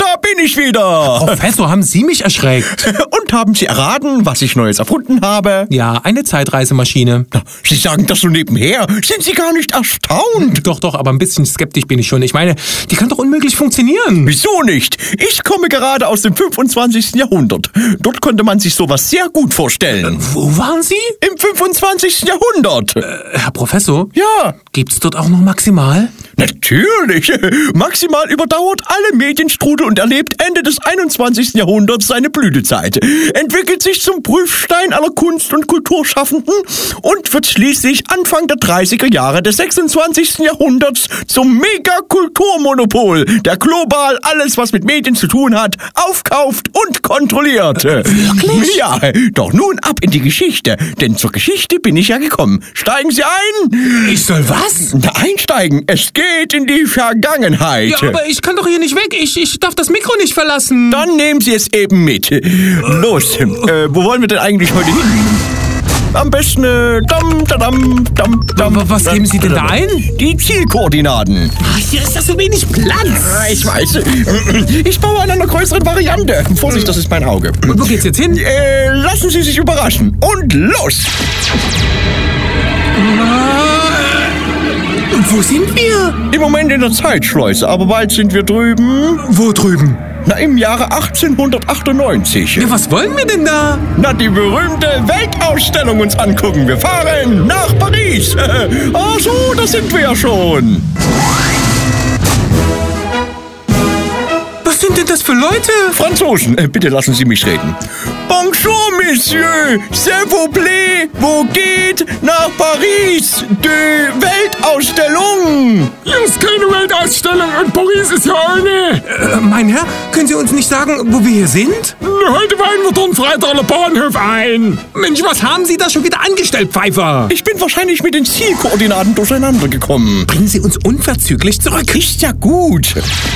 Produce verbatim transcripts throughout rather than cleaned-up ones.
Da bin ich wieder. Professor, haben Sie mich erschreckt? Und haben Sie erraten, was ich Neues erfunden habe? Ja, eine Zeitreisemaschine. Sie sagen das so nebenher. Sind Sie gar nicht erstaunt? Doch, doch, aber ein bisschen skeptisch bin ich schon. Ich meine, die kann doch unmöglich funktionieren. Wieso nicht? Ich komme gerade aus dem fünfundzwanzigsten Jahrhundert. Dort konnte man sich sowas sehr gut vorstellen. Äh, wo waren Sie? Im fünfundzwanzigsten Jahrhundert. Äh, Herr Professor? Ja. Gibt's dort auch noch Maximal? Natürlich. Maximal überdauert alle Medienstrudel und erlebt Ende des einundzwanzigsten Jahrhunderts seine Blütezeit. Entwickelt sich zum Prüfstein aller Kunst- und Kulturschaffenden und wird schließlich Anfang der dreißiger Jahre des sechsundzwanzigsten Jahrhunderts zum Megakulturmonopol, der global alles, was mit Medien zu tun hat, aufkauft und kontrolliert. Wirklich? Ja, doch nun ab in die Geschichte, denn zur Geschichte bin ich ja gekommen. Steigen Sie ein! Ich soll was? Na, einsteigen. Es geht in die Vergangenheit. Ja, aber ich kann doch hier nicht weg. Ich, ich darf das Mikro nicht verlassen. Dann nehmen Sie es eben mit. Los, äh, wo wollen wir denn eigentlich heute hin? Am besten, äh, dam, dam, dam, dam. Was geben Sie denn da ein? Die Zielkoordinaten. Ach, hier ist ja so wenig Platz. Ich weiß. Ich baue an einer größeren Variante. Vorsicht, das ist mein Auge. Wo geht's jetzt hin? Äh, lassen Sie sich überraschen. Und los! Wo sind wir? Im Moment in der Zeitschleuse, aber bald sind wir drüben. Wo drüben? Na, im Jahre achtzehnhundertachtundneunzig. Ja, was wollen wir denn da? Na, die berühmte Weltausstellung uns angucken. Wir fahren nach Paris. Ach so, da sind wir ja schon. Was sind denn das für Leute? Franzosen, äh, bitte lassen Sie mich reden. Bonjour, Monsieur. S'il vous plaît. Wo geht nach Paris? Die Weltausstellung. Hier ist keine Weltausstellung und Paris ist ja eine. Äh, mein Herr, können Sie uns nicht sagen, wo wir hier sind? Heute weihen wir den Freitaler Bahnhof ein. Mensch, was haben Sie da schon wieder angestellt, Pfeifer? Ich bin wahrscheinlich mit den Zielkoordinaten durcheinander gekommen. Bringen Sie uns unverzüglich zurück. Ist ja gut.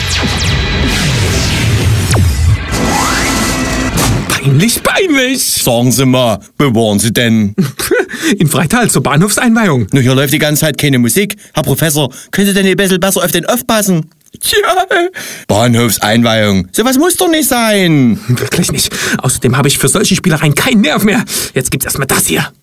Peinlich, peinlich. Sagen Sie mal, wo waren Sie denn? In Freital zur Bahnhofseinweihung. Nur hier läuft die ganze Zeit keine Musik. Herr Professor, können Sie denn ein bisschen besser auf den aufpassen? Tja, Bahnhofseinweihung. Sowas muss doch nicht sein. Wirklich nicht. Außerdem habe ich für solche Spielereien keinen Nerv mehr. Jetzt gibt's erstmal das hier.